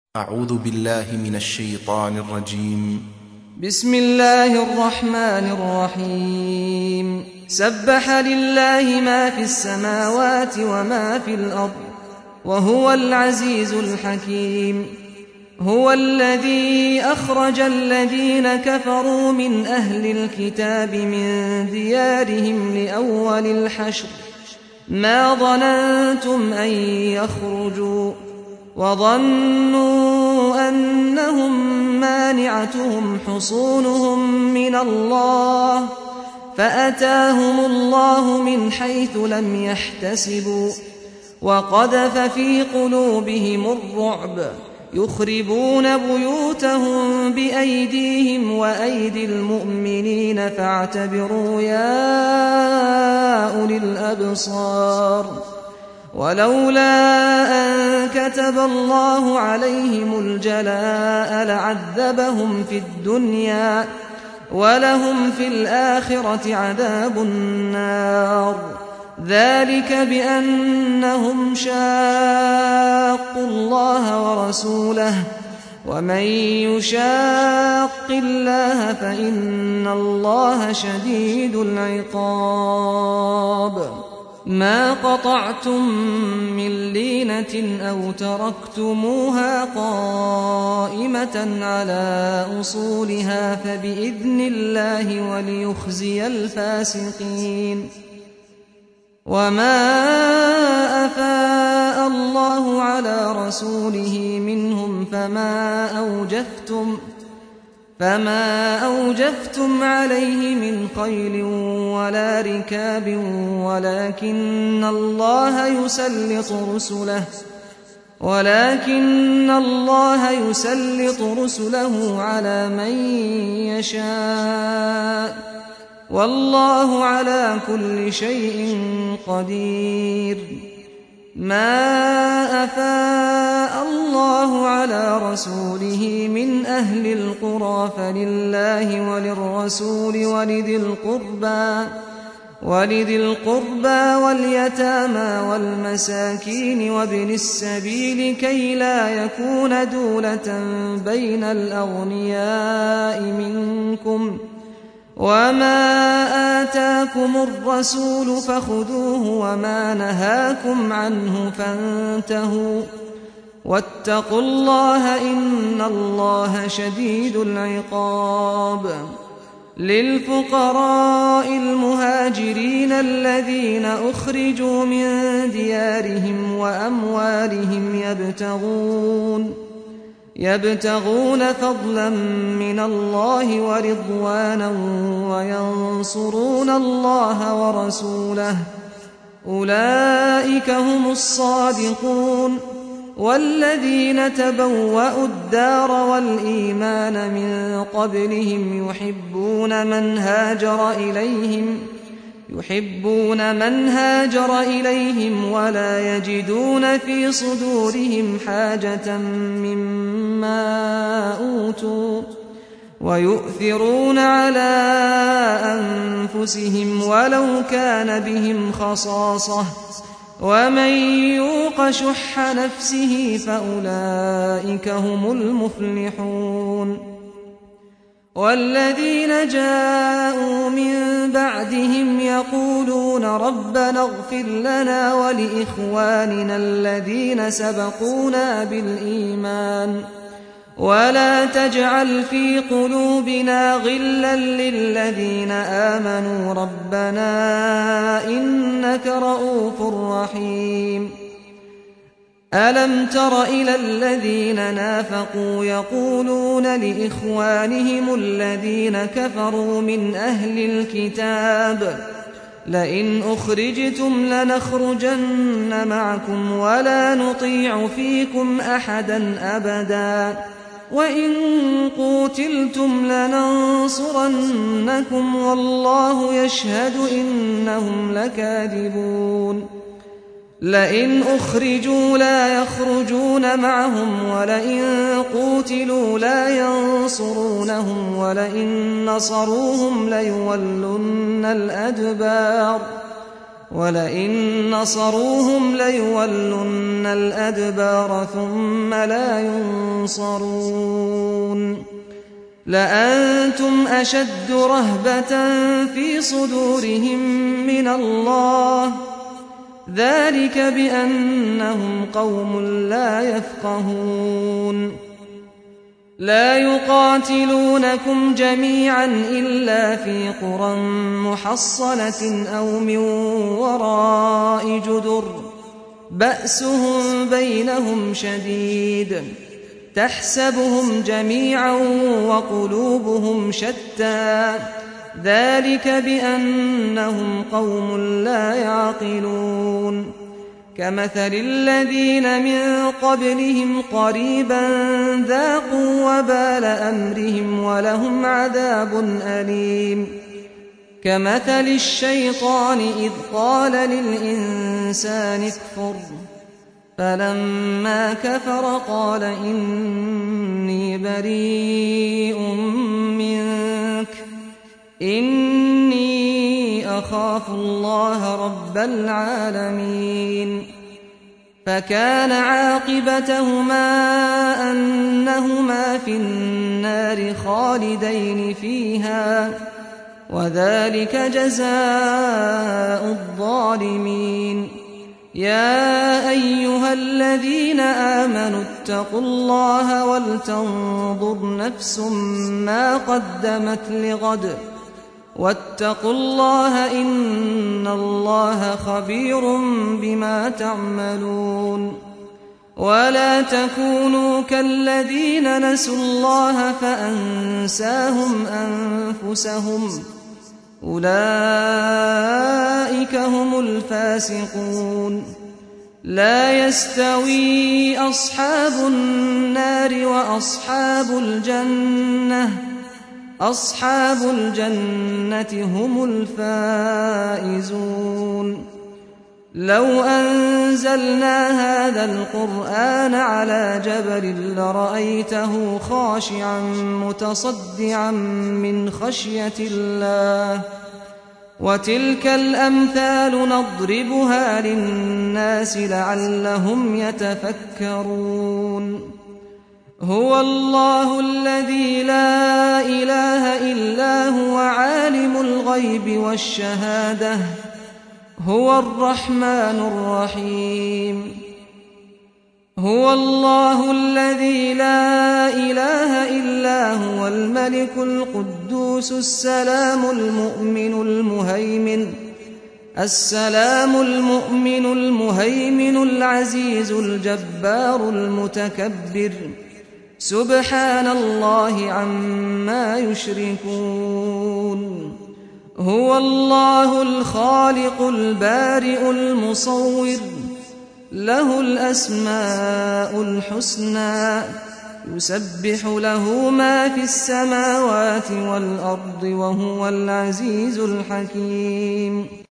أعوذ بالله من الشيطان الرجيم. بسم الله الرحمن الرحيم. سبح لله ما في السماوات وما في الأرض وهو العزيز الحكيم. هو الذي أخرج الذين كفروا من أهل الكتاب من ديارهم لأول الحشر ما ظننتم أن يخرجوا وظنوا أنهم مانعتهم حصونهم من الله فأتاهم الله من حيث لم يحتسبوا وقذف في قلوبهم الرعب يخربون بيوتهم بأيديهم وأيدي المؤمنين فاعتبروا يا أولي الأبصار. ولولا أن كتب الله عليهم الجلاء لعذبهم في الدنيا ولهم في الآخرة عذاب النار. ذلك بأنهم شاقوا الله ورسوله ومن يشاق الله فإن الله شديد العقاب. ما قطعتم من لينة أو تركتموها قائمة على أصولها فبإذن الله وليخزي الفاسقين. وما أفاء الله على رسوله منهم فما أوجفتم عليه من خيل ولا ركاب ولكن الله يسلط رسله على من يشاء والله على كل شيء قدير. ما أفاء الله على رسوله من أهل القرى فلله وللرسول ولذي القربى واليتامى والمساكين وابن السبيل كي لا يكون دولة بين الأغنياء منكم. وما آتاكم الرسول فخذوه وما نهاكم عنه فانتهوا واتقوا الله إن الله شديد العقاب. للفقراء المهاجرين الذين أخرجوا من ديارهم وأموالهم يبتغون فضلا من الله ورضوانا وينصرون الله ورسوله أولئك هم الصادقون. والذين تبوأوا الدار والإيمان من قبلهم يحبون من هاجر إليهم ولا يجدون في صدورهم حاجة مما أوتوا ويؤثرون على أنفسهم ولو كان بهم خصاصة ومن يوق شح نفسه فأولئك هم المفلحون. والذين جاءوا من بعدهم يقولون ربنا اغفر لنا ولإخواننا الذين سبقونا بالإيمان ولا تجعل في قلوبنا غلا للذين آمنوا ربنا إنك رؤوف رحيم. ألم تر إلى الذين نافقوا يقولون لإخوانهم الذين كفروا من أهل الكتاب لئن أخرجتم لنخرجن معكم ولا نطيع فيكم أحدا أبدا وإن قوتلتم لننصرنكم والله يشهد إنهم لكاذبون. لئن أخرجوا لا يخرجون معهم ولئن قوتلوا لا ينصرونهم ولئن نصروهم ليولن الأدبار ولئن نصروهم ليولن الأدبار ثم لا ينصرون لأنتم أشد رهبة في صدورهم من الله ذلك بأنهم قوم لا يفقهون لا يقاتلونكم جميعا إلا في قرى محصنة أو من وراء جدر بأسهم بينهم شديد تحسبهم جميعا وقلوبهم شتى ذلك بأنهم قوم لا يعقلون كمثل الذين من قبلهم قريبا ذاقوا وبال أمرهم ولهم عذاب أليم كمثل الشيطان إذ قال للإنسان اكفر فلما كفر قال إني بريء منك إني أخاف الله رب العالمين فكان عاقبتهما أنهما في النار خالدين فيها وذلك جزاء الظالمين يا أيها الذين آمنوا اتقوا الله ولتنظر نفس ما قدمت لغد واتقوا الله إن الله خبير بما تعملون ولا تكونوا كالذين نسوا الله فأنساهم أنفسهم أولئك هم الفاسقون لا يستوي أصحاب النار وأصحاب الجنة هم الفائزون لو أنزلنا هذا القرآن على جبل لرأيته خاشعا متصدعا من خشية الله وتلك الأمثال نضربها للناس لعلهم يتفكرون هو الله الذي لا إله إلا هو عالم الغيب والشهادة هو الرحمن الرحيم هو الله الذي لا إله إلا هو الملك القدوس السلام المؤمن المهيمن العزيز الجبار المتكبر سبحان الله عما يشركون هو الله الخالق البارئ المصور له الأسماء الحسنى يسبح له ما في السماوات والأرض وهو العزيز الحكيم